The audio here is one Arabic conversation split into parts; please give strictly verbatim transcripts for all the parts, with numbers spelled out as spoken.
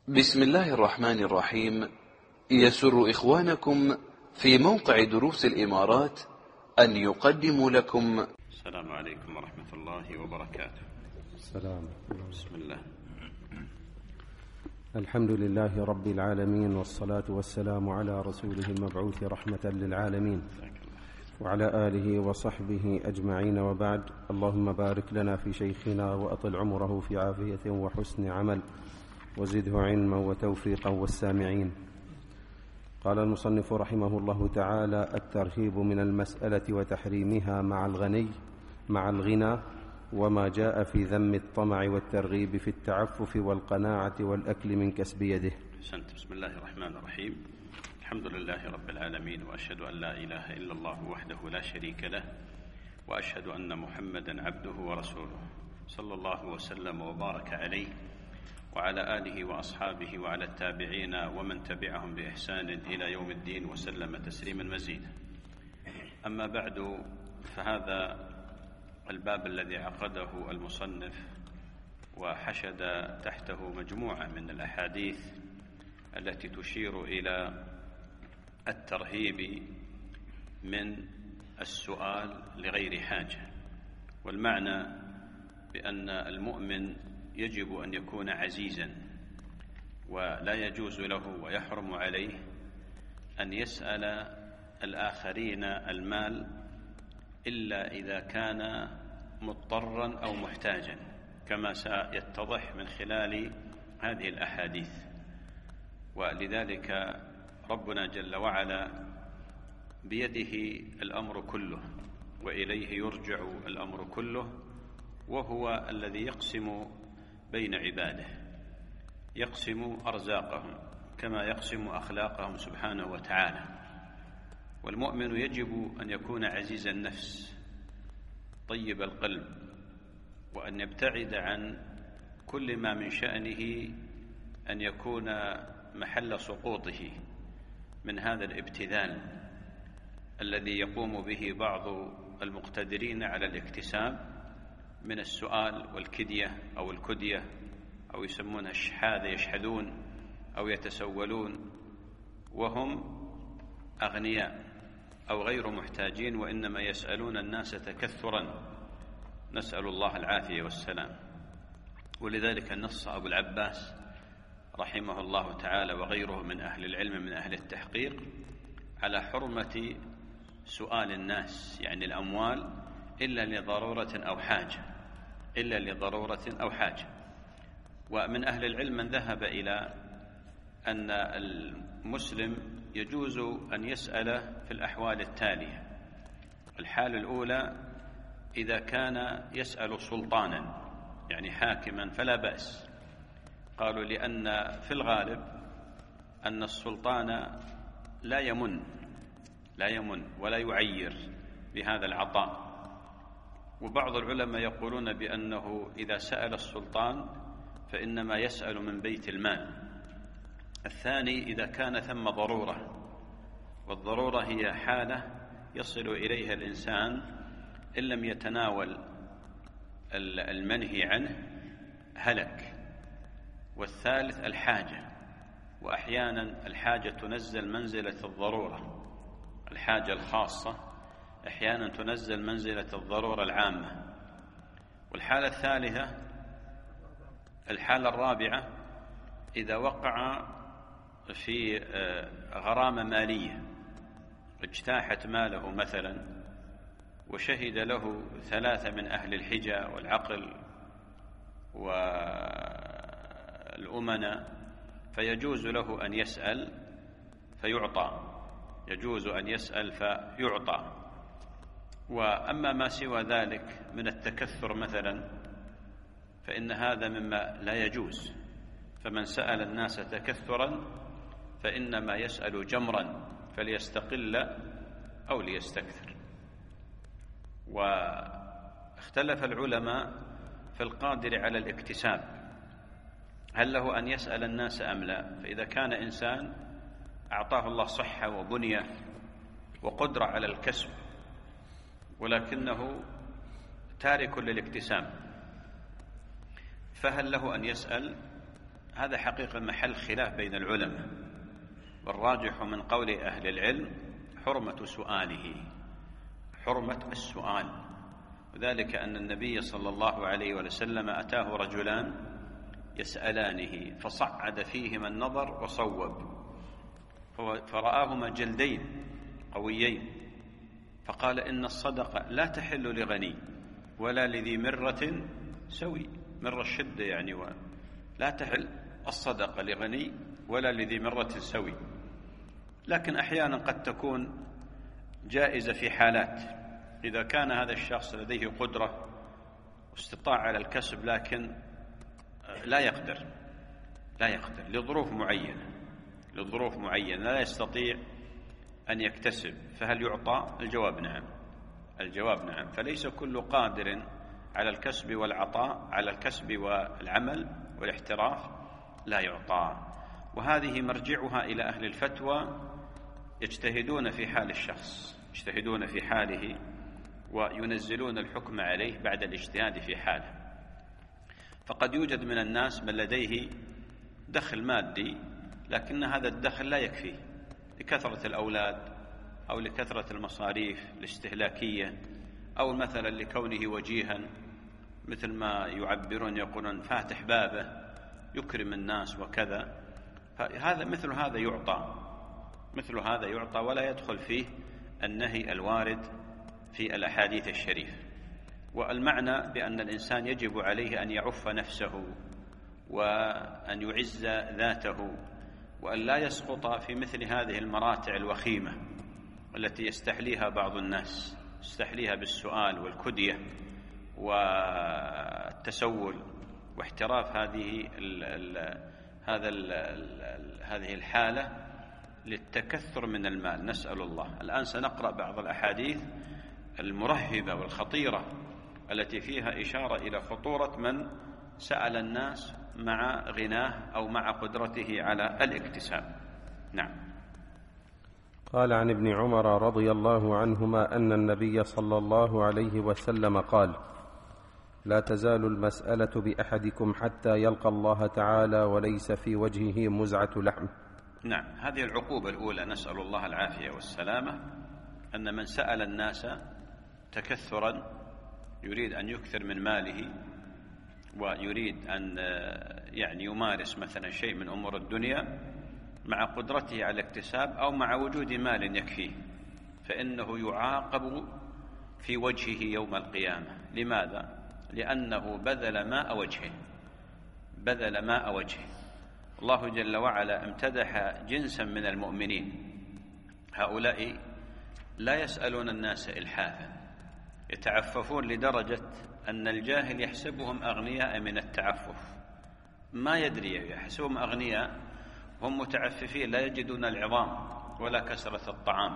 بسم الله الرحمن الرحيم. يسر إخوانكم في موقع دروس الإمارات أن يقدموا لكم. السلام عليكم ورحمة الله وبركاته. السلام. بسم الله. الحمد لله رب العالمين، والصلاة والسلام على رسوله المبعوث رحمة للعالمين وعلى آله وصحبه أجمعين، وبعد. اللهم بارك لنا في شيخنا وأطل عمره في عافية وحسن عمل، وزده علما وتوفيقا والسامعين. قال المصنف رحمه الله تعالى: الترهيب من المسألة وتحريمها مع الغني مع الغنى، وما جاء في ذم الطمع والترغيب في التعفف والقناعة والأكل من كسب يده. أحسنت. بسم الله الرحمن الرحيم. الحمد لله رب العالمين، وأشهد أن لا إله إلا الله وحده لا شريك له، وأشهد أن محمدا عبده ورسوله، صلى الله وسلم وبارك عليه وعلى آله وأصحابه وعلى التابعين ومن تبعهم بإحسان إلى يوم الدين، وسلم تسليما مزيدا. أما بعد، فهذا الباب الذي عقده المصنف وحشد تحته مجموعة من الأحاديث التي تشير إلى الترهيب من السؤال لغير حاجة، والمعنى بأن المؤمن يجب أن يكون عزيزا، ولا يجوز له ويحرم عليه أن يسأل الآخرين المال إلا إذا كان مضطرا أو محتاجا، كما سيتضح من خلال هذه الأحاديث. ولذلك ربنا جل وعلا بيده الأمر كله، وإليه يرجع الأمر كله، وهو الذي يقسم بين عباده، يقسم أرزاقهم كما يقسم أخلاقهم سبحانه وتعالى. والمؤمن يجب أن يكون عزيز النفس طيب القلب، وأن يبتعد عن كل ما من شأنه أن يكون محل سقوطه من هذا الابتذال الذي يقوم به بعض المقتدرين على الاكتساب من السؤال والكدية أو الكدية، أو يسمونها الشحاذة، يشحذون أو يتسولون وهم أغنياء أو غير محتاجين، وإنما يسألون الناس تكثرا، نسأل الله العافية والسلام. ولذلك نص أبو العباس رحمه الله تعالى وغيره من أهل العلم من أهل التحقيق على حرمة سؤال الناس، يعني الأموال، إلا لضرورة أو حاجة، إلا لضرورة أو حاجة. ومن أهل العلم من ذهب إلى أن المسلم يجوز أن يسأل في الأحوال التالية. الحالة الأولى إذا كان يسأل سلطانا، يعني حاكما، فلا بأس. قالوا لأن في الغالب أن السلطان لا يمن لا يمن ولا يعير بهذا العطاء. وبعض العلماء يقولون بأنه إذا سأل السلطان فإنما يسأل من بيت المال. الثاني إذا كان ثم ضرورة، والضرورة هي حالة يصل إليها الإنسان إن لم يتناول المنهي عنه هلك. والثالث الحاجة، وأحيانا الحاجة تنزل منزلة الضرورة، الحاجة الخاصة أحيانا تنزل منزلة الضرورة العامة. والحالة الثالثة الحالة الرابعة إذا وقع في غرامة مالية، اجتاحت ماله مثلا، وشهد له ثلاثة من أهل الحجة والعقل والأمناء، فيجوز له أن يسأل فيعطى، يجوز أن يسأل فيعطى. وأما ما سوى ذلك من التكثر مثلا فإن هذا مما لا يجوز. فمن سأل الناس تكثرا فإنما يسأل جمرا، فليستقل أو ليستكثر. واختلف العلماء في القادر على الاكتساب، هل له أن يسأل الناس أم لا؟ فإذا كان إنسان أعطاه الله صحة وبنية وقدرة على الكسب، ولكنه تارك للاكتساب، فهل له أن يسأل؟ هذا حقيقة محل خلاف بين العلماء، والراجح من قول أهل العلم حرمة سؤاله، حرمة السؤال، وذلك أن النبي صلى الله عليه وسلم أتاه رجلان يسألانه فصعد فيهما النظر وصوب، فرآهما جلدين قويين، فقال إن الصدقة لا تحل لغني ولا لذي مرة سوي، مرة الشدة يعني، لا تحل الصدقة لغني ولا لذي مرة سوي، لكن أحيانا قد تكون جائزة في حالات، إذا كان هذا الشخص لديه قدرة واستطاع على الكسب لكن لا يقدر لا يقدر لظروف معينة لظروف معينة لا يستطيع أن يكتسب، فهل يعطى؟ الجواب نعم، الجواب نعم، فليس كل قادر على الكسب والعطاء، على الكسب والعمل والاحتراف لا يعطى، وهذه مرجعها إلى أهل الفتوى يجتهدون في حال الشخص، يجتهدون في حاله وينزلون الحكم عليه بعد الاجتهاد في حاله. فقد يوجد من الناس من لديه دخل مادي لكن هذا الدخل لا يكفيه لكثرة الأولاد أو لكثرة المصاريف الاستهلاكية، أو مثلا لكونه وجيها مثل ما يعبرون يقولون فاتح بابه يكرم الناس وكذا، فهذا مثل هذا يعطى مثل هذا يعطى ولا يدخل فيه النهي الوارد في الأحاديث الشريفة. والمعنى بأن الإنسان يجب عليه أن يعف نفسه وأن يعز ذاته وأن لا يسقط في مثل هذه المراتع الوخيمة التي يستحليها بعض الناس، يستحليها بالسؤال والكدية والتسول واحتراف هذه ال ال هذا ال ال هذه الحالة للتكثر من المال، نسأل الله. الآن سنقرأ بعض الأحاديث المرهبة والخطيرة التي فيها إشارة إلى خطورة من سأل الناس مع غناه أو مع قدرته على الاكتساب. نعم. قال عن ابن عمر رضي الله عنهما أن النبي صلى الله عليه وسلم قال: لا تزال المسألة بأحدكم حتى يلقى الله تعالى وليس في وجهه مزعة لحم. نعم، هذه العقوبة الأولى، نسأل الله العافية والسلامة، أن من سأل الناس تكثرا يريد أن يكثر من ماله ويريد أن يعني يمارس مثلا شيء من أمور الدنيا مع قدرته على الاكتساب أو مع وجود مال يكفيه، فإنه يعاقب في وجهه يوم القيامة. لماذا؟ لأنه بذل ماء وجهه بذل ماء وجهه الله جل وعلا امتدح جنسا من المؤمنين، هؤلاء لا يسألون الناس إلحافا، يتعففون لدرجة أن الجاهل يحسبهم أغنياء من التعفف، ما يدري، يحسبهم أغنياء هم متعففين لا يجدون العظام ولا كسرة الطعام،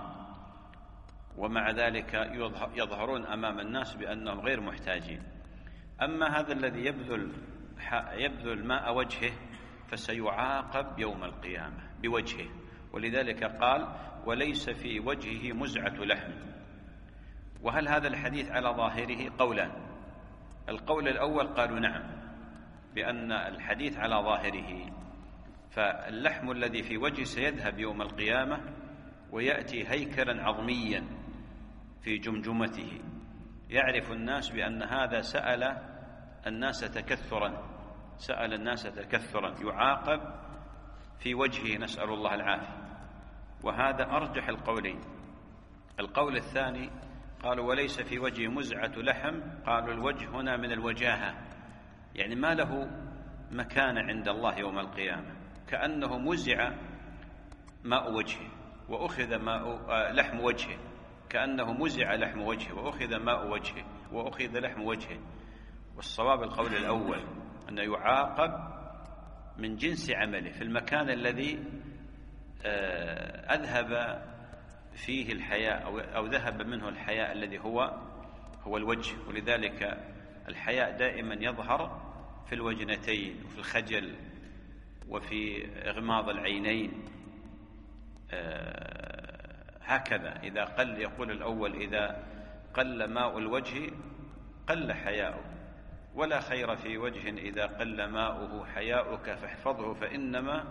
ومع ذلك يظهرون أمام الناس بأنهم غير محتاجين. أما هذا الذي يبذل يبذل ماء وجهه فسيعاقب يوم القيامة بوجهه، ولذلك قال: وليس في وجهه مزعة لحم. وهل هذا الحديث على ظاهره؟ قولان. القول الأول قالوا نعم، بأن الحديث على ظاهره، فاللحم الذي في وجهه سيذهب يوم القيامة ويأتي هيكلا عظميا في جمجمته، يعرف الناس بأن هذا سأل الناس تكثرا سأل الناس تكثرا يعاقب في وجهه، نسأل الله العافية. وهذا أرجح القولين. القول الثاني قالوا وليس في وجهه مزعة لحم، قالوا الوجه هنا من الوجاهة، يعني ما له مكان عند الله يوم القيامة، كأنه مزع ماء وجهه وأخذ ماء لحم وجهه، كأنه مزع لحم وجهه وأخذ ماء وجهه وأخذ لحم وجهه. والصواب القول الأول، أن يعاقب من جنس عمله في المكان الذي أذهب فيه الحياء أو ذهب منه الحياء الذي هو هو الوجه. ولذلك الحياء دائما يظهر في الوجنتين وفي الخجل وفي إغماض العينين، هكذا إذا قل، يقول الأول إذا قل ماء الوجه قل حياؤه، ولا خير في وجه إذا قل ماؤه حياؤك فاحفظه فإنما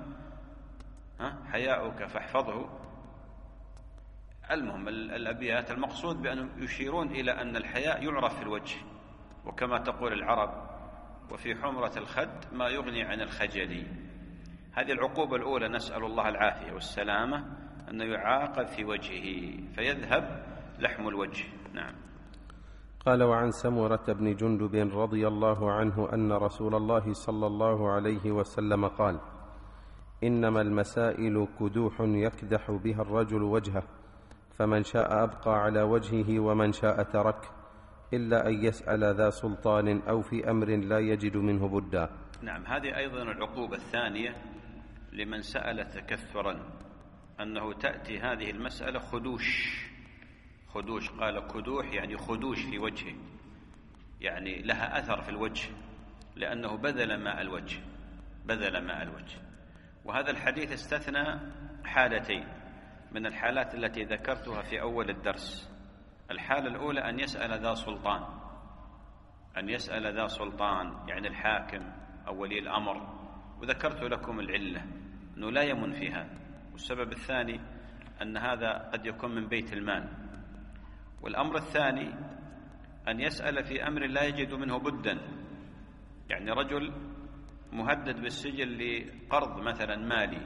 حياؤك فاحفظه. المهم الأبيات المقصود بأنهم يشيرون إلى أن الحياء يعرف في الوجه، وكما تقول العرب وفي حمرة الخد ما يغني عن الخجل. هذه العقوبة الأولى، نسأل الله العافية والسلامة، أنه يعاقب في وجهه فيذهب لحم الوجه. نعم. قال: وعن سمرة بن جندب رضي الله عنه أن رسول الله صلى الله عليه وسلم قال: إنما المسائل كدوح يكدح بها الرجل وجهه، فمن شاء أبقى على وجهه ومن شاء ترك، إلا أن يسأل ذا سلطان أو في أمر لا يجد منه بدا. نعم، هذه أيضا العقوبة الثانية لمن سأل تكثرا، أنه تأتي هذه المسألة خدوش. خدوش قال كدوح يعني خدوش في وجهه، يعني لها أثر في الوجه، لأنه بذل ماء الوجه بذل ماء الوجه. وهذا الحديث استثنى حالتين من الحالات التي ذكرتها في أول الدرس. الحالة الأولى أن يسأل ذا سلطان، أن يسأل ذا سلطان يعني الحاكم أو ولي الأمر، وذكرت لكم العلة أنه لا يمن في هذا. والسبب الثاني أن هذا قد يكون من بيت المال. والأمر الثاني أن يسأل في أمر لا يجد منه بدا، يعني رجل مهدد بالسجن لقرض مثلا مالي،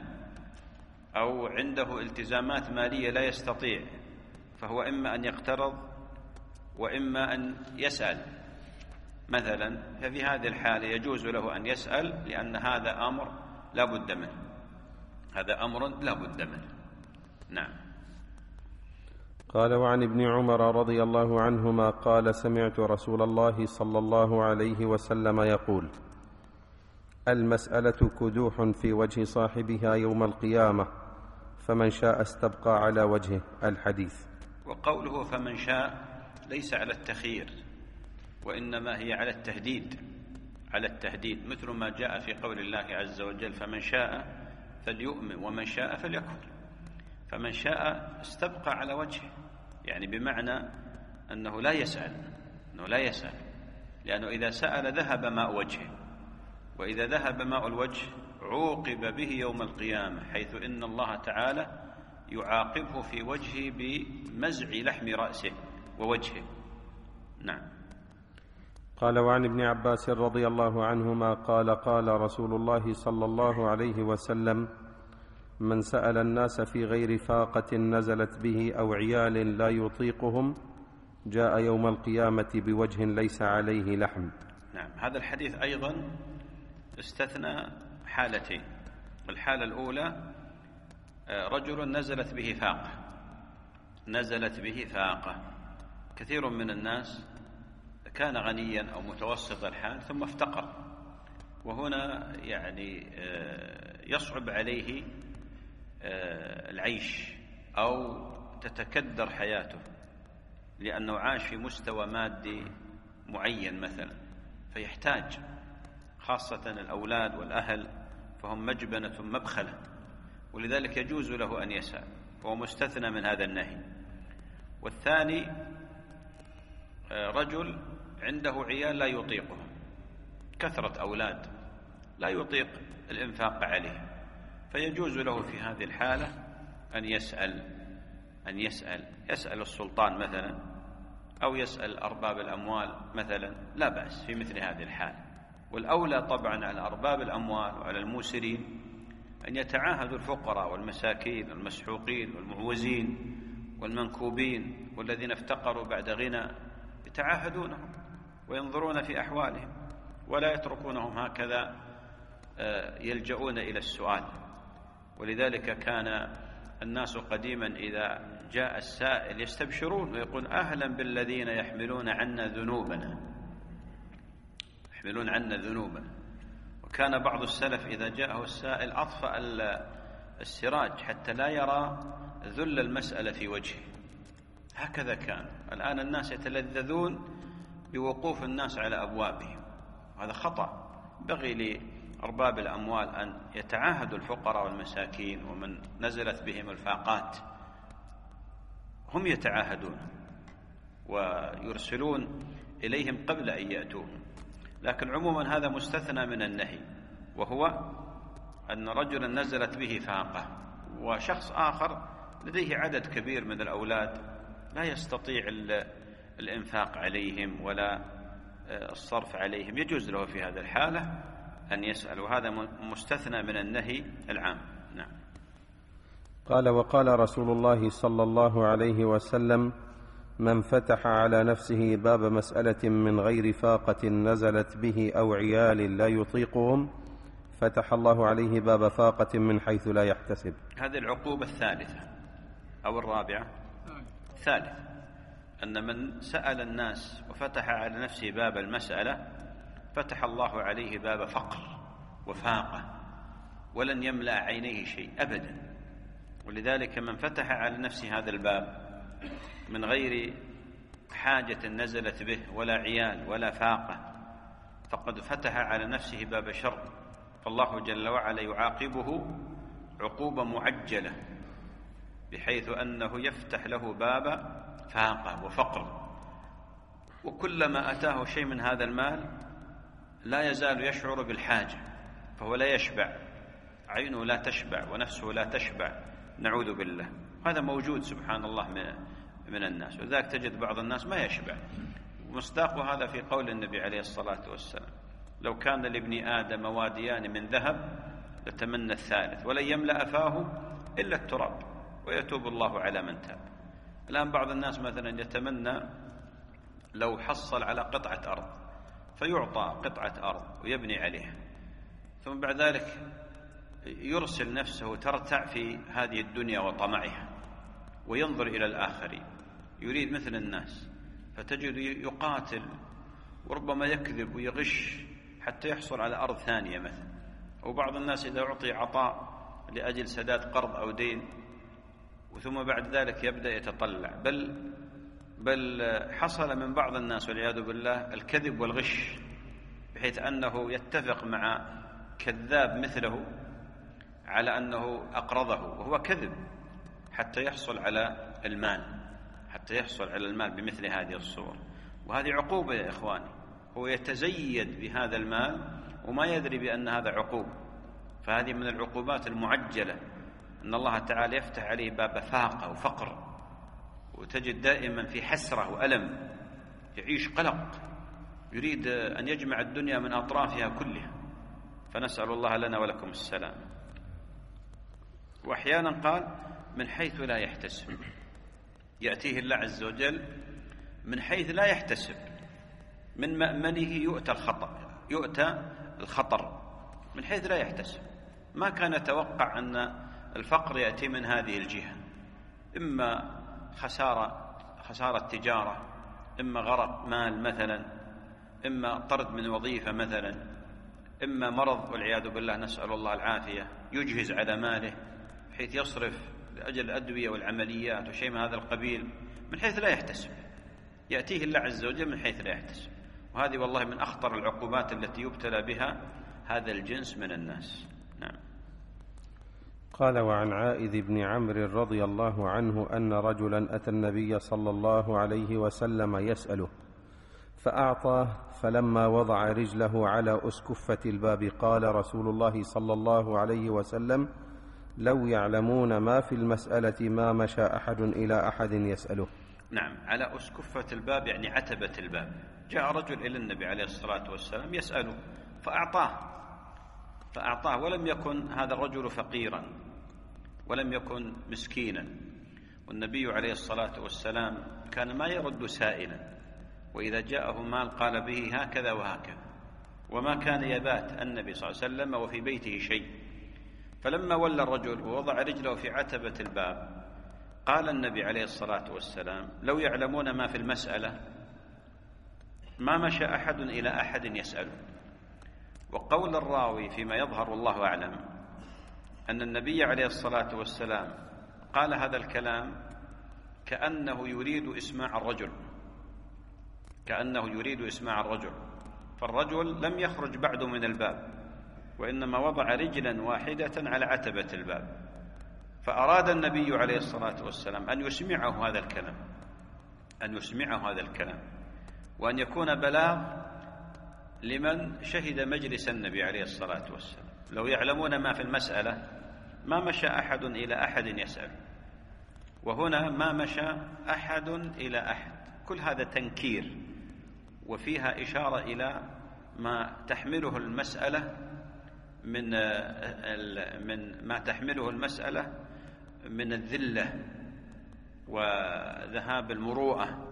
أو عنده التزامات مالية لا يستطيع، فهو إما أن يقترض وإما أن يسأل مثلا. ففي هذه الحالة يجوز له أن يسأل، لأن هذا أمر لا بد منه هذا أمر لا بد منه. نعم. قال: وعن ابن عمر رضي الله عنهما قال: سمعت رسول الله صلى الله عليه وسلم يقول: المسألة كدوح في وجه صاحبها يوم القيامة، فمن شاء استبقى على وجهه. الحديث. وقوله فمن شاء ليس على التخيير، وإنما هي على التهديد على التهديد مثل ما جاء في قول الله عز وجل: فمن شاء فليؤمن ومن شاء فليكفر. فمن شاء استبقى على وجهه، يعني بمعنى أنه لا يسأل أنه لا يسأل لأنه إذا سأل ذهب ماء وجهه، وإذا ذهب ماء الوجه عوقب به يوم القيامة، حيث إن الله تعالى يعاقبه في وجهه بمزع لحم رأسه ووجهه. نعم. قال: وعن ابن عباس رضي الله عنهما قال: قال رسول الله صلى الله عليه وسلم: من سأل الناس في غير فاقة نزلت به أو عيال لا يطيقهم جاء يوم القيامة بوجه ليس عليه لحم. نعم. هذا الحديث أيضا استثنى حالتين. الحالة الأولى رجل نزلت به فاقة نزلت به فاقة كثير من الناس كان غنيا أو متوسط الحال ثم افتقر، وهنا يعني يصعب عليه العيش أو تتكدر حياته، لأنه عاش في مستوى مادي معين مثلا، فيحتاج، خاصة الأولاد والأهل فهم مجبنة مبخلة، ولذلك يجوز له أن يسأل، فهو مستثنى من هذا النهي. والثاني رجل عنده عيال لا يطيقهم، كثرة أولاد لا يطيق الإنفاق عليهم، فيجوز له في هذه الحالة أن يسأل أن يسأل يسأل السلطان مثلا، أو يسأل أرباب الأموال مثلا، لا بأس في مثل هذه الحالة. والأولى طبعا على أرباب الأموال وعلى الموسرين أن يتعاهدوا الفقراء والمساكين والمسحوقين والمعوزين والمنكوبين والذين افتقروا بعد غنى، يتعاهدونهم وينظرون في أحوالهم ولا يتركونهم هكذا يلجؤون إلى السؤال. ولذلك كان الناس قديما إذا جاء السائل يستبشرون ويقول: أهلا بالذين يحملون عنا ذنوبنا يحملون عنا ذنوبنا. وكان بعض السلف إذا جاءه السائل أطفأ السراج حتى لا يرى ذل المسألة في وجهه، هكذا كان. الآن الناس يتلذذون بوقوف الناس على أبوابهم، وهذا خطأ. بغي لأرباب الأموال أن يتعاهدوا الفقراء والمساكين ومن نزلت بهم الفاقات، هم يتعاهدون ويرسلون إليهم قبل أن يأتوهم. لكن عموما هذا مستثنى من النهي، وهو أن رجلا نزلت به فاقة وشخص آخر لديه عدد كبير من الأولاد لا يستطيع الإنفاق عليهم ولا الصرف عليهم، يجوز له في هذه الحالة أن يسأل، وهذا مستثنى من النهي العام. نعم. قال: وقال رسول الله صلى الله عليه وسلم: من فتح على نفسه باب مسألة من غير فاقة نزلت به أو عيال لا يطيقهم فتح الله عليه باب فاقة من حيث لا يحتسب. هذه العقوبة الثالثة أو الرابعة؟ الثالثة، أن من سأل الناس وفتح على نفسه باب المسألة فتح الله عليه باب فقر وفاقة ولن يملأ عينيه شيء أبدا. ولذلك من فتح على نفسه هذا الباب من غير حاجة نزلت به ولا عيال ولا فاقة فقد فتح على نفسه باب شر، فالله جل وعلا يعاقبه عقوبة معجلة بحيث أنه يفتح له باب فاقة وفقر، وكلما أتاه شيء من هذا المال لا يزال يشعر بالحاجة، فهو لا يشبع، عينه لا تشبع ونفسه لا تشبع، نعوذ بالله. هذا موجود سبحان الله من الناس، وذلك تجد بعض الناس ما يشبع. ومصداق هذا في قول النبي عليه الصلاة والسلام: لو كان لابن آدم واديان من ذهب لتمنى الثالث ولن يملأ فاه إلا التراب ويتوب الله على من تاب. الآن بعض الناس مثلا يتمنى لو حصل على قطعة أرض فيعطى قطعة أرض ويبني عليها، ثم بعد ذلك يرسل نفسه ترتع في هذه الدنيا وطمعها وينظر إلى الآخرين، يريد مثل الناس، فتجد يقاتل وربما يكذب ويغش حتى يحصل على أرض ثانية مثلا. وبعض الناس إذا أعطي عطاء لأجل سداد قرض أو دين وثم بعد ذلك يبدأ يتطلع، بل بل حصل من بعض الناس والعياذ بالله الكذب والغش، بحيث أنه يتفق مع كذاب مثله على أنه أقرضه وهو كذب حتى يحصل على المال، حتى يحصل على المال بمثل هذه الصور. وهذه عقوبة يا إخواني، هو يتزيد بهذا المال وما يدري بأن هذا عقوبة، فهذه من العقوبات المعجلة، أن الله تعالى يفتح عليه باب فاقة وفقر، وتجد دائما في حسرة وألم، يعيش قلق، يريد أن يجمع الدنيا من أطرافها كلها، فنسأل الله لنا ولكم السلام. وأحيانا قال من حيث لا يحتسب، يأتيه الله عز وجل من حيث لا يحتسب، من مأمنه يؤتى الخطر يؤتى الخطر من حيث لا يحتسب. ما كان يتوقع أن الفقر يأتي من هذه الجهة، إما خسارة خسارة تجارة، إما غرق مال مثلا، إما طرد من وظيفة مثلا، إما مرض والعياذ بالله نسأل الله العافية يجهز على ماله بحيث يصرف لأجل الأدوية والعمليات وشيء من هذا القبيل من حيث لا يحتسب، يأتيه الله عز وجل من حيث لا يحتسب. وهذه والله من أخطر العقوبات التي يبتلى بها هذا الجنس من الناس. نعم. قال: وعن عائذ بن عمرو رضي الله عنه أن رجلا أتى النبي صلى الله عليه وسلم يسأله فأعطاه، فلما وضع رجله على أسكفة الباب قال رسول الله صلى الله عليه وسلم: لو يعلمون ما في المسألة ما مشى أحد إلى أحد يسأله. نعم، على أسكفة الباب يعني عتبة الباب. جاء رجل إلى النبي عليه الصلاة والسلام يسأله فأعطاه فأعطاه ولم يكن هذا الرجل فقيرا ولم يكن مسكينا، والنبي عليه الصلاة والسلام كان ما يرد سائلا، وإذا جاءه مال قال به هكذا وهكذا، وما كان يبات النبي صلى الله عليه وسلم وفي بيته شيء. فلما ولى الرجل ووضع رجله في عتبة الباب قال النبي عليه الصلاة والسلام: لو يعلمون ما في المسألة ما مشى أحد إلى أحد يسأله. وقول الراوي فيما يظهر والله أعلم أن النبي عليه الصلاة والسلام قال هذا الكلام كأنه يريد إسماع الرجل كأنه يريد إسماع الرجل فالرجل لم يخرج بعد من الباب، وإنما وضع رجلا واحدة على عتبة الباب، فأراد النبي عليه الصلاة والسلام أن يسمعه هذا الكلام أن يسمعه هذا الكلام وأن يكون بلاغ لمن شهد مجلس النبي عليه الصلاة والسلام. لو يعلمون ما في المسألة ما مشى أحد إلى أحد يسأل، وهنا ما مشى أحد إلى أحد، كل هذا تنكير، وفيها إشارة إلى ما تحمله المسألة من من ما تحمله المسألة من الذلة وذهاب المروءة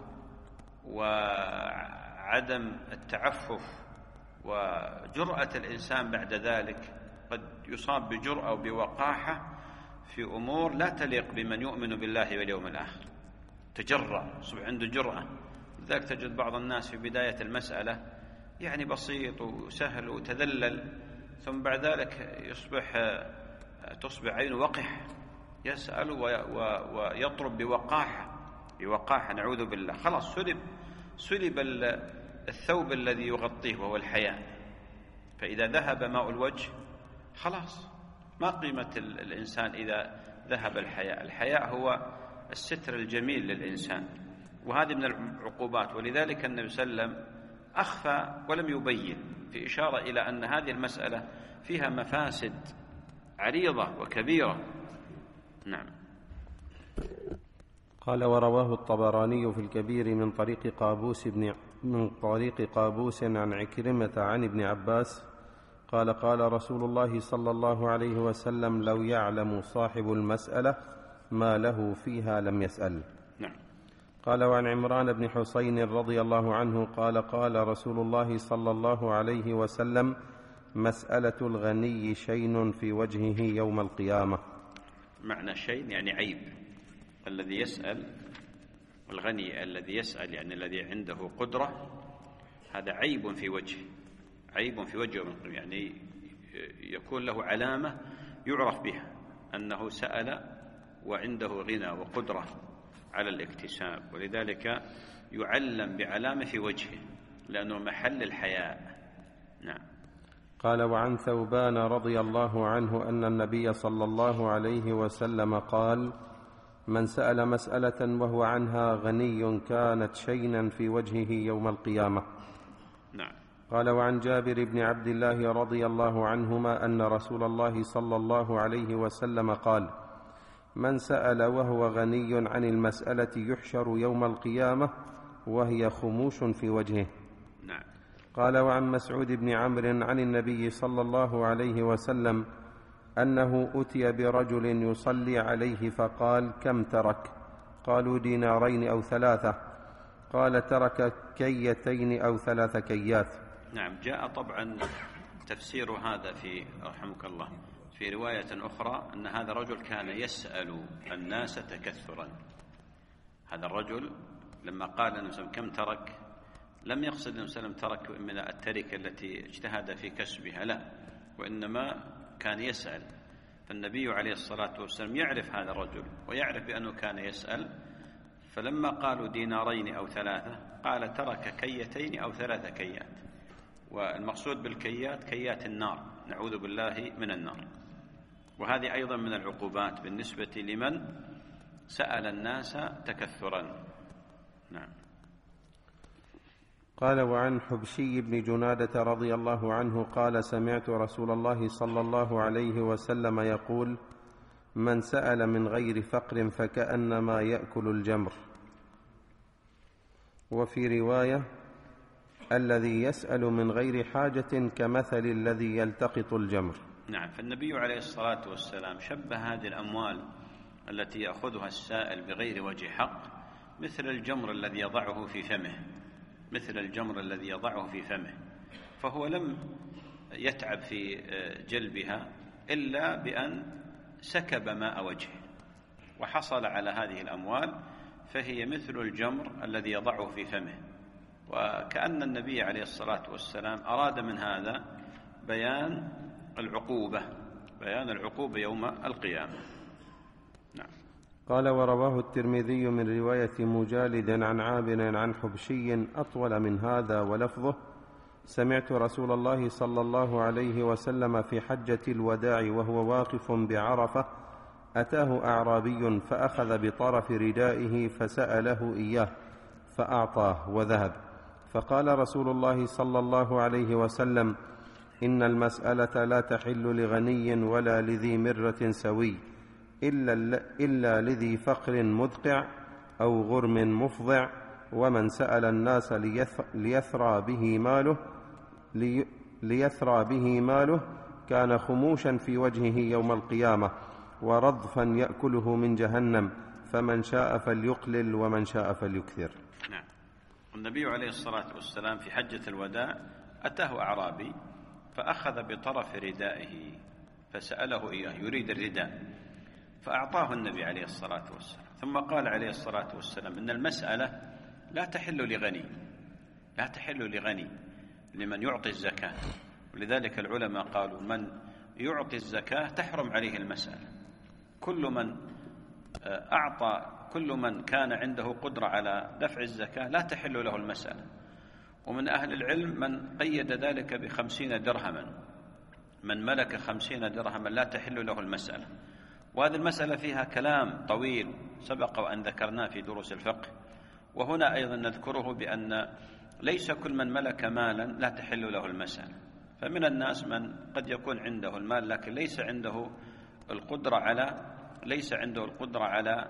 وعدم التعفف وجرأة الإنسان بعد ذلك، قد يصاب بجرأة وبوقاحة في أمور لا تليق بمن يؤمن بالله واليوم الآخر، تجرأ، عنده جرأة. لذلك تجد بعض الناس في بداية المسألة يعني بسيط وسهل وتذلل، ثم بعد ذلك يصبح تصبح عينه وقح، يسأل ويطرب بوقاحة بوقاحة نعوذ بالله، خلاص سلب سلب الثوب الذي يغطيه وهو الحياء. فإذا ذهب ماء الوجه خلاص ما قيمة الإنسان إذا ذهب الحياء. الحياء هو الستر الجميل للإنسان، وهذه من العقوبات. ولذلك النبي صلى الله عليه وسلم أخفى ولم يبين، في إشارة إلى أن هذه المسألة فيها مفاسد عريضة وكبيرة. نعم. قال: ورواه الطبراني في الكبير من طريق قابوس بن من طريق قابوس عن عكرمة عن ابن عباس قال: قال رسول الله صلى الله عليه وسلم: لو يعلم صاحب المسألة ما له فيها لم يسأل. نعم. قال: وعن عمران بن حسين رضي الله عنه قال: قال رسول الله صلى الله عليه وسلم: مسألة الغني شين في وجهه يوم القيامة. معنى شين يعني عيب. الذي يسأل، الغني الذي يسأل يعني الذي عنده قدرة، هذا عيب في وجهه، عيب في وجهه، يعني يكون له علامة يعرف بها أنه سأل وعنده غنى وقدرة على الاكتساب، ولذلك يعلم بعلامة في وجهه لأنه محل الحياء. نعم. قال: وعن ثوبان رضي الله عنه أن النبي صلى الله عليه وسلم قال: من سأل مسألة وهو عنها غني كانت شينا في وجهه يوم القيامة. نعم. قال: وعن جابر بن عبد الله رضي الله عنهما أن رسول الله صلى الله عليه وسلم قال: من سأل وهو غني عن المسألة يحشر يوم القيامة وهي خموش في وجهه. نعم. قال: وعن مسعود بن عمرو عن النبي صلى الله عليه وسلم أنه أتي برجل يصلي عليه فقال: كم ترك؟ قالوا: دينارين أو ثلاثة. قال: ترك كيتين أو ثلاث كيات. نعم. جاء طبعا تفسير هذا في رحمك الله في رواية أخرى أن هذا الرجل كان يسأل الناس تكثرا. هذا الرجل لما قال النبي صلى الله عليه وسلم كم ترك لم يقصد النبي صلى الله عليه وسلم ترك من التركة التي اجتهد في كسبها، لا، وإنما كان يسأل. فالنبي عليه الصلاة والسلام يعرف هذا الرجل ويعرف بأنه كان يسأل، فلما قالوا دينارين أو ثلاثة قال: ترك كيتين أو ثلاث كيات. والمقصود بالكيات كيات النار، نعوذ بالله من النار. وهذه أيضا من العقوبات بالنسبة لمن سأل الناس تكثرا. نعم. قال: وعن حبشي بن جنادة رضي الله عنه قال: سمعت رسول الله صلى الله عليه وسلم يقول: من سأل من غير فقر فكأنما يأكل الجمر. وفي رواية: الذي يسأل من غير حاجة كمثل الذي يلتقط الجمر. نعم. فالنبي عليه الصلاة والسلام شبه هذه الأموال التي يأخذها السائل بغير وجه حق مثل الجمر الذي يضعه في فمه، مثل الجمر الذي يضعه في فمه، فهو لم يتعب في جلبها إلا بأن سكب ماء وجهه وحصل على هذه الأموال، فهي مثل الجمر الذي يضعه في فمه. وكأن النبي عليه الصلاة والسلام أراد من هذا بيان العقوبة، بيان العقوبة يوم القيامة. نعم. قال: ورواه الترمذي من رواية مجالد عن عابر عن حبشي أطول من هذا ولفظه: سمعت رسول الله صلى الله عليه وسلم في حجة الوداع وهو واقف بعرفة أتاه أعرابي فأخذ بطرف ردائه فسأله إياه فأعطاه وذهب، فقال رسول الله صلى الله عليه وسلم: إن المسألة لا تحل لغني ولا لذي مرة سوي إلا, إلا لذي فقر مدقع أو غرم مفضع، ومن سأل الناس ليثرى به ماله لي ليثرى به ماله كان خموشا في وجهه يوم القيامة ورضفا يأكله من جهنم، فمن شاء فليقلل ومن شاء فليكثر. نعم. النبي عليه الصلاة والسلام في حجة الوداع أتاه أعرابي فأخذ بطرف ردائه فسأله إياه، يريد الرداء، فأعطاه النبي عليه الصلاة والسلام، ثم قال عليه الصلاة والسلام: إن المسألة لا تحل لغني، لا تحل لغني لمن يعطي الزكاة. ولذلك العلماء قالوا: من يعطي الزكاة تحرم عليه المسألة. كل من أعطى كل من كان عنده قدرة على دفع الزكاة لا تحل له المسألة. ومن أهل العلم من قيد ذلك بخمسين درهما، من ملك خمسين درهما لا تحل له المسألة. وهذه المسألة فيها كلام طويل سبق وأن ذكرناه في دروس الفقه، وهنا أيضا نذكره بأن ليس كل من ملك مالا لا تحل له المسألة. فمن الناس من قد يكون عنده المال لكن ليس عنده القدرة على ليس عنده القدرة على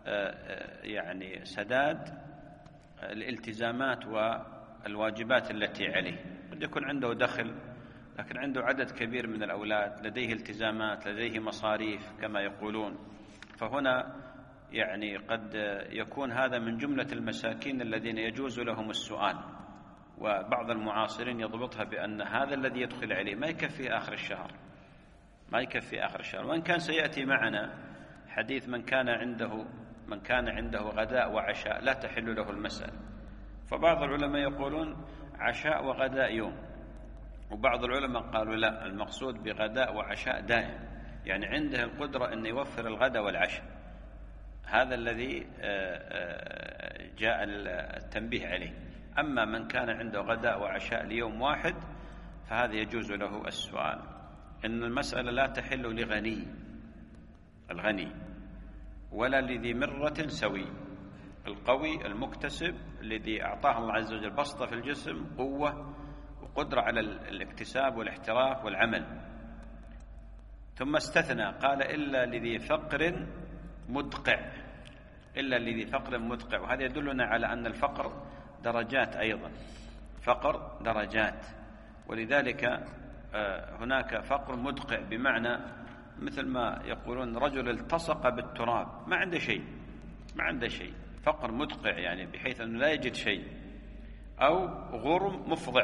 يعني سداد الالتزامات والواجبات التي عليه. قد يكون عنده دخل لكن عنده عدد كبير من الأولاد، لديه التزامات، لديه مصاريف كما يقولون، فهنا يعني قد يكون هذا من جملة المساكين الذين يجوز لهم السؤال. وبعض المعاصرين يضبطها بأن هذا الذي يدخل عليه ما يكفي آخر الشهر، ما يكفي آخر الشهر. وإن كان سيأتي معنا حديث من كان عنده من كان عنده غداء وعشاء لا تحل له المسألة. فبعض العلماء يقولون عشاء وغداء يوم، وبعض العلماء قالوا لا، المقصود بغداء وعشاء دائم، يعني عنده القدرة أن يوفر الغداء والعشاء. هذا الذي جاء التنبيه عليه. أما من كان عنده غداء وعشاء ليوم واحد فهذا يجوز له السؤال. إن المسألة لا تحل لغني الغني ولا لذي مرة سوي، القوي المكتسب الذي أعطاه الله عز وجل بسطة في الجسم، قوة وقدرة على الاكتساب والاحتراف والعمل. ثم استثنى قال: إلا لذي فقر مدقع، إلا لذي فقر مدقع. وهذا يدلنا على أن الفقر درجات أيضا، فقر درجات. ولذلك هناك فقر مدقع بمعنى مثل ما يقولون رجل التصق بالتراب، ما عنده شيء، ما عنده شيء، فقر مدقع يعني بحيث أنه لا يجد شيء. أو غرم مفضع،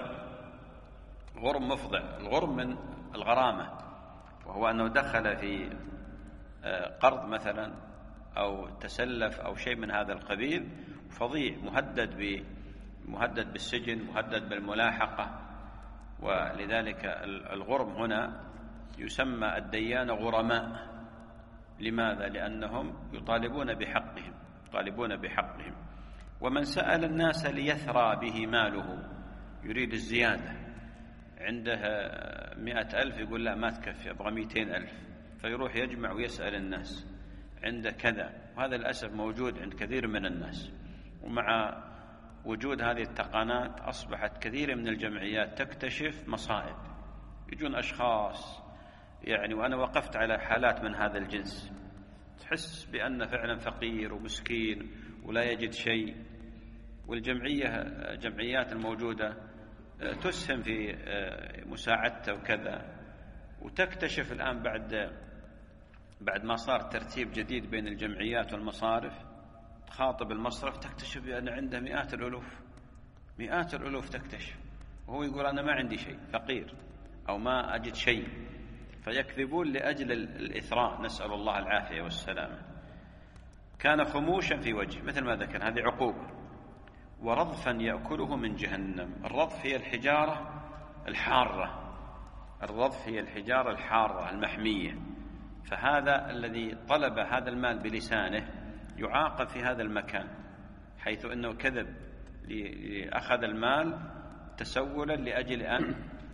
غرم مفضع، الغرم من الغرامة، وهو أنه دخل في قرض مثلا أو تسلف أو شيء من هذا القبيل، فظيع، مهدد ب مهدد بالسجن، مهدد بالملاحقة. ولذلك الغرم هنا يسمى الديان غرماء. لماذا؟ لأنهم يطالبون بحقهم، يطالبون بحقهم. ومن سأل الناس ليثرى به ماله، يريد الزيادة، عنده مئة ألف يقول لا ما تكفي، أبغى مئتين ألف، فيروح يجمع ويسأل الناس عنده كذا. وهذا للأسف موجود عند كثير من الناس. ومع وجود هذه التقنات أصبحت كثير من الجمعيات تكتشف مصائب، يجون أشخاص يعني، وأنا وقفت على حالات من هذا الجنس، تحس بأن فعلا فقير ومسكين ولا يجد شيء، والجمعية جمعيات الموجودة تسهم في مساعدته وكذا. وتكتشف الآن بعد بعد ما صار ترتيب جديد بين الجمعيات والمصارف، تخاطب المصرف تكتشف بأن عنده مئات الألوف، مئات الألوف تكتشف، وهو يقول أنا ما عندي شيء، فقير أو ما أجد شيء، فيكذبون لأجل الإثراء، نسأل الله العافية والسلامة. كان خموشا في وجهه، مثل ما ذكر، هذه عقوبة. ورضفا يأكله من جهنم. الرضف هي الحجارة الحارة، الرضف هي الحجارة الحارة المحمية. فهذا الذي طلب هذا المال بلسانه يعاقب في هذا المكان، حيث أنه كذب لأخذ المال تسولا لأجل أن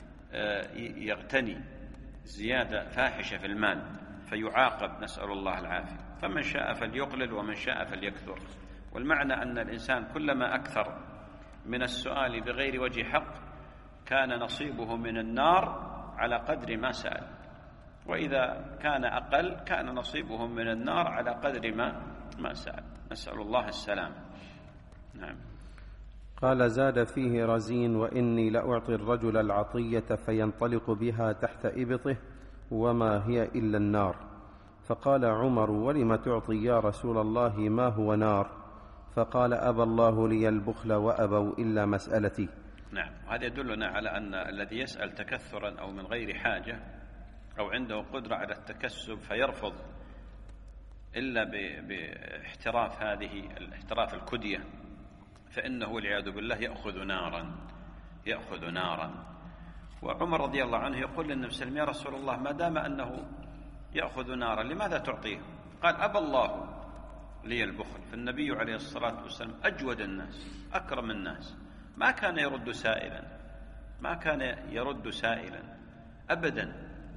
يغتني زيادة فاحشة في المال، فيعاقب، نسأل الله العافية. فمن شاء فليقلل ومن شاء فليكثر. والمعنى أن الإنسان كلما أكثر من السؤال بغير وجه حق كان نصيبه من النار على قدر ما سأل، وإذا كان أقل كان نصيبه من النار على قدر ما ما سأل. نسأل الله السلام. نعم. قال: زاد فيه رزين: وإني لأعطي الرجل العطية فينطلق بها تحت إبطه وما هي إلا النار. فقال عمر: ولم تعطي يا رسول الله؟ ما هو نار؟ فقال: أبى الله لي البخل وأبوا إلا مسألتي. نعم. هذا يدلنا على أن الذي يسأل تكثرا أو من غير حاجة أو عنده قدرة على التكسب فيرفض إلا باحتراف هذه الاحتراف الكدية، فإنه والعياذ بالله يأخذ نارا يأخذ نارا. وعمر رضي الله عنه يقول للنبي صلى الله عليه وسلم: يا رسول الله، ما دام أنه يأخذ نارا لماذا تعطيه؟ قال: أبى الله لي البخل. فالنبي عليه الصلاة والسلام أجود الناس أكرم الناس، ما كان يرد سائلا ما كان يرد سائلا أبدا.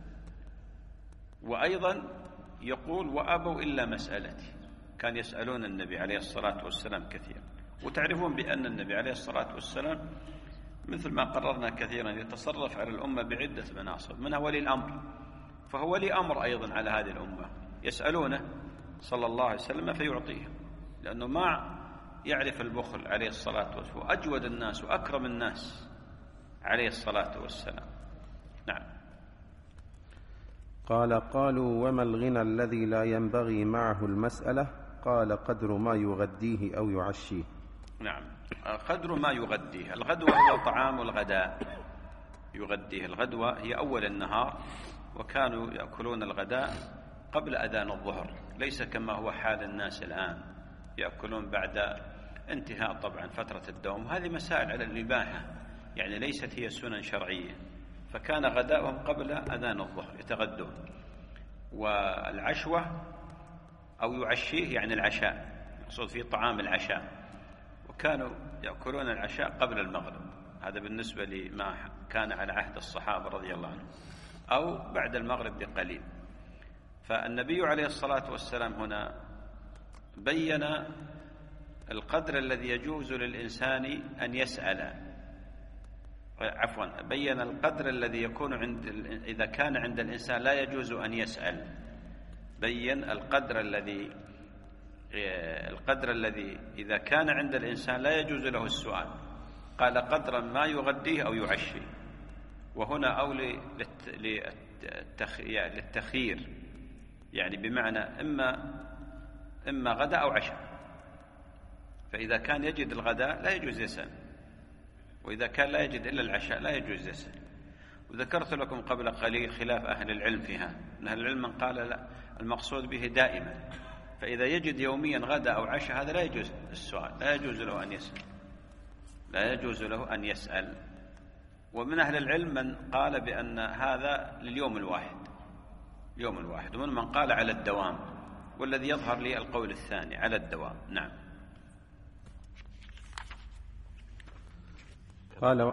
وأيضا يقول: وأبوا إلا مسألتي. كان يسألون النبي عليه الصلاة والسلام كثيرا. وتعرفون بأن النبي عليه الصلاة والسلام مثل ما قررنا كثيرا يتصرف على الأمة بعدة مناصب، منها ولي الأمر، فهو ولي أمر أيضا على هذه الأمة. يسألونه صلى الله عليه وسلم فيعطيهم، لأنه ما يعرف البخل عليه الصلاة والسلام، وأجود الناس وأكرم الناس عليه الصلاة والسلام. نعم. قال: قالوا: وما الغنى الذي لا ينبغي معه المسألة؟ قال: قدر ما يغديه أو يعشيه. نعم. قدر ما يغديه. الغدوة هو طعام الغداء، يغديه. الغدوة هي أول النهار، وكانوا يأكلون الغداء قبل أذان الظهر، ليس كما هو حال الناس الآن يأكلون بعد انتهاء طبعا فترة الدوم. هذه مسائل على الإباحة، يعني ليست هي سنن شرعية. فكان غداؤهم قبل أذان الظهر يتغدون. والعشوة أو يعشيه يعني العشاء، يقصد فيه طعام العشاء، وكانوا يأكلون العشاء قبل المغرب. هذا بالنسبة لما كان على عهد الصحابة رضي الله عنهم، أو بعد المغرب بقليل. فالنبي عليه الصلاة والسلام هنا بين القدر الذي يجوز للإنسان أن يسأل، عفوا بين القدر الذي يكون عند إذا كان عند الإنسان لا يجوز أن يسأل. بين القدر الذي القدر الذي إذا كان عند الإنسان لا يجوز له السؤال. قال: قدرا ما يغديه أو يعشيه. وهنا أولي للتخيير، يعني بمعنى إما إما غداء أو عشاء. فإذا كان يجد الغداء لا يجوز يسأل، وإذا كان لا يجد إلا العشاء لا يجوز يسأل. وذكرت لكم قبل قليل خلاف أهل العلم فيها. أن أهل العلم من قال لا، المقصود به دائما. فإذا يجد يوميا غداء أو عشاء هذا لا يجوز السؤال، لا يجوز له أن يسأل لا يجوز له أن يسأل. ومن أهل العلم من قال بأن هذا لليوم الواحد يوم الواحد ومن من قال على الدوام، والذي يظهر لي القول الثاني على الدوام. نعم. قال: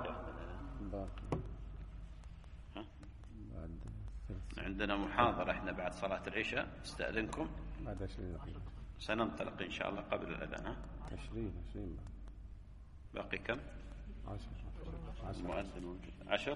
عندنا محاضرة احنا بعد صلاة العشاء، استأذنكم بعد عشرين دقيقة سننطلق إن شاء الله قبل الأذان. ها عشرين عشرين باقي كم؟ عشر عشر المؤذن موجود. عشر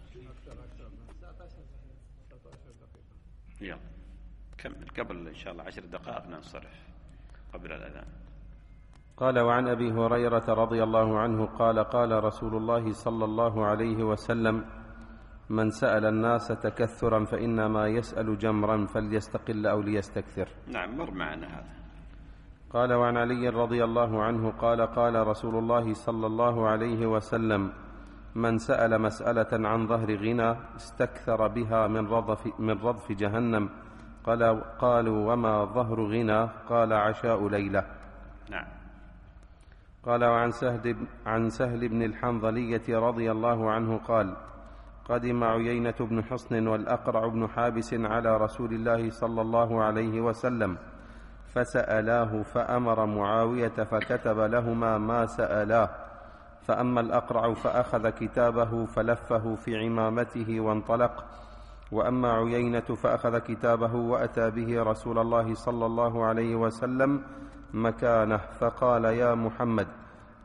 يلا كمل قبل إن شاء الله عشر دقائق ننصرف قبل الأذان. قال: وعن أبي هريرة رضي الله عنه قال: قال رسول الله صلى الله عليه وسلم: من سأل الناس تكثرا فإنما يسأل جمرا فليستقل أو ليستكثر. نعم مر معنا هذا. قال: وعن علي رضي الله عنه قال: قال رسول الله صلى الله عليه وسلم: من سأل مسألة عن ظهر غنى استكثر بها من رضف, من رضف جهنم. قال قالوا: وما ظهر غنى؟ قال: عشاء ليلة. نعم. قال: وعن سهل, عن سهل بن الحنظلية رضي الله عنه قال: قدم عيينة بن حصن والأقرع بن حابس على رسول الله صلى الله عليه وسلم فسألاه، فأمر معاوية فكتب لهما ما سألاه. فأما الأقرع فأخذ كتابه فلفه في عمامته وانطلق، وأما عيينة فأخذ كتابه وأتى به رسول الله صلى الله عليه وسلم مكانه، فقال: يا محمد،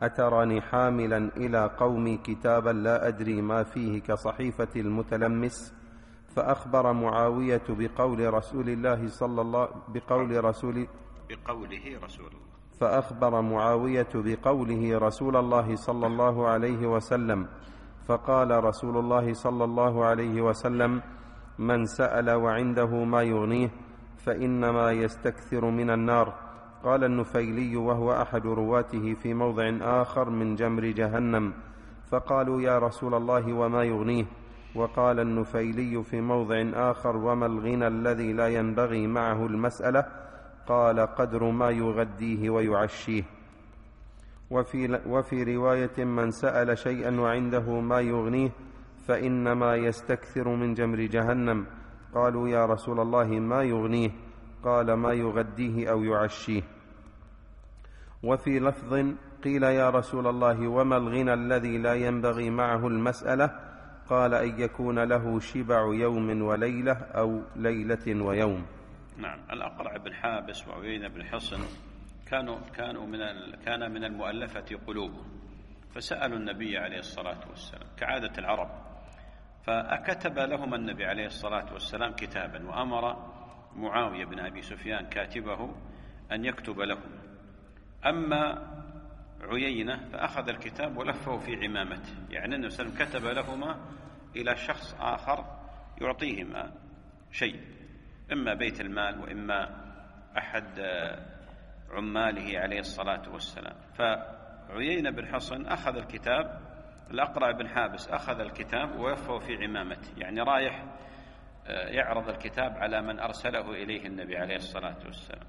أتراني حاملا إلى قومي كتابا لا أدري ما فيه كصحيفة المتلمس؟ فأخبر معاوية بقول رسول الله صلى الله بقول رسول بقوله رسول الله فأخبر معاوية بقوله رسول الله صلى الله عليه وسلم، فقال رسول الله صلى الله عليه وسلم: من سأل وعنده ما يغنيه فإنما يستكثر من النار. قال النفيلي وهو أحد رواته في موضع آخر من جمر جهنم، فقالوا: يا رسول الله وما يغنيه؟ وقال النفيلي في موضع آخر: وما الغنى الذي لا ينبغي معه المسألة؟ قال: قدر ما يغديه ويعشيه. وفي, وفي رواية: من سأل شيئا وعنده ما يغنيه فإنما يستكثر من جمر جهنم. قالوا: يا رسول الله ما يغنيه؟ قال: ما يغديه أو يعشيه. وفي لفظ قيل: يا رسول الله وما الغنى الذي لا ينبغي معه المسألة؟ قال: أن يكون له شبع يوم وليلة أو ليلة ويوم. نعم. الأقرع بن حابس وعيينة بن حصن كانوا كانوا من كان من المؤلفة قلوبهم، فسألوا النبي عليه الصلاة والسلام كعادة العرب، فكتب لهم النبي عليه الصلاة والسلام كتابا، وأمر معاوية بن أبي سفيان كاتبه أن يكتب لهم. أما عيينة فأخذ الكتاب ولفه في عمامته، يعني النبي صلى الله عليه وسلم كتب لهما إلى شخص آخر يعطيهما شيء، إما بيت المال وإما أحد عماله عليه الصلاة والسلام. فعيينة بن حصن أخذ الكتاب، الأقرع بن حابس أخذ الكتاب ويفه في عمامته، يعني رايح يعرض الكتاب على من أرسله إليه النبي عليه الصلاة والسلام.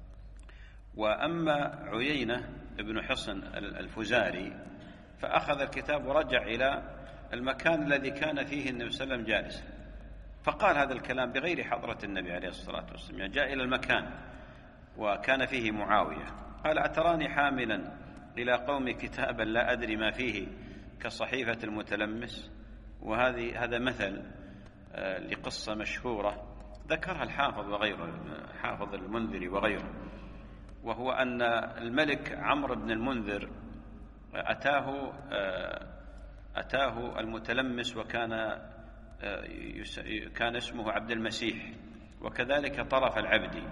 وأما عيينة بن حصن الفزاري فأخذ الكتاب ورجع إلى المكان الذي كان فيه النبي صلى الله عليه وسلم جالسا، فقال هذا الكلام بغير حضرة النبي عليه الصلاة والسلام، يعني جاء إلى المكان وكان فيه معاوية، قال: أتراني حاملا إلى قوم كتابا لا أدري ما فيه كصحيفة المتلمس؟ وهذه هذا مثل لقصة مشهورة ذكرها الحافظ وغيره، حافظ المنذري وغيره، وهو أن الملك عمرو بن المنذر أتاه أتاه المتلمس، وكان كان اسمه عبد المسيح، وكذلك طرف العبدي،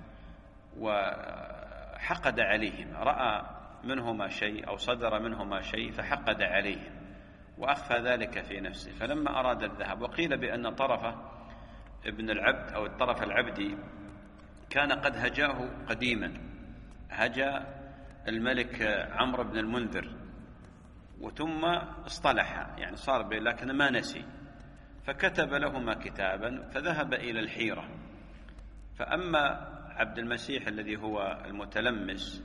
وحقد عليهم، رأى منهما شيء أو صدر منهما شيء فحقد عليهم وأخفى ذلك في نفسه. فلما أراد الذهاب، وقيل بأن طرفه ابن العبد أو الطرف العبدي كان قد هجاه قديما، هجا الملك عمرو بن المنذر وثم اصطلح، يعني صار به لكن ما نسي، فكتب لهما كتابا فذهب إلى الحيرة. فأما عبد المسيح الذي هو المتلمس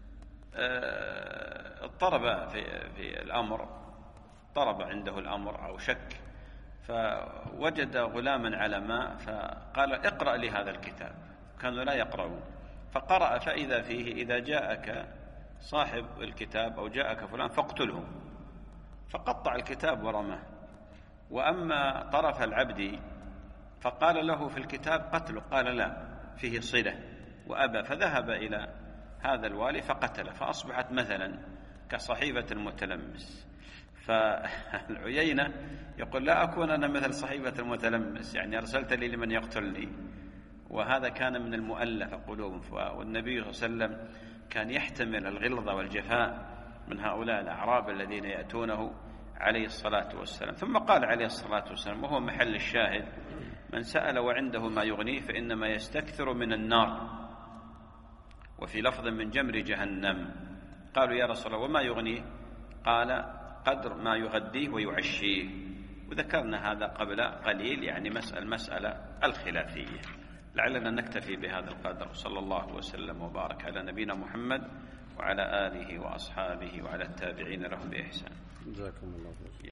اضطرب في, في الأمر، اضطرب عنده الأمر أو شك، فوجد غلاما على ماء فقال: اقرأ لي هذا الكتاب. كانوا لا يقرؤون، فقرأ فإذا فيه: إذا جاءك صاحب الكتاب أو جاءك فلان فاقتله، فقطع الكتاب ورماه. وأما طرف العبد فقال له في الكتاب قتله، قال: لا، فيه صلة، وأبى، فذهب إلى هذا الوالي فقتله، فأصبحت مثلا كصحيفة المتلمس. فالعيينة يقول: لا أكون أنا مثل صحيفة المتلمس، يعني أرسلت لي لمن يقتلني. وهذا كان من المؤلف قلوب، والنبي صلى الله عليه وسلم كان يحتمل الغلظة والجفاء من هؤلاء الأعراب الذين يأتونه عليه الصلاة والسلام. ثم قال عليه الصلاة والسلام، وهو محل الشاهد: من سأل وعنده ما يغنيه فإنما يستكثر من النار. وفي لفظ: من جمر جهنم. قالوا: يا رسول الله وما يغنيه؟ قال: قدر ما يغديه ويعشيه. وذكرنا هذا قبل قليل، يعني مسألة المسألة الخلافية. لعلنا نكتفي بهذا القدر، صلى الله وسلم وبارك على نبينا محمد وعلى آله وأصحابه وعلى التابعين لهم بإحسان. جزاكم الله خير.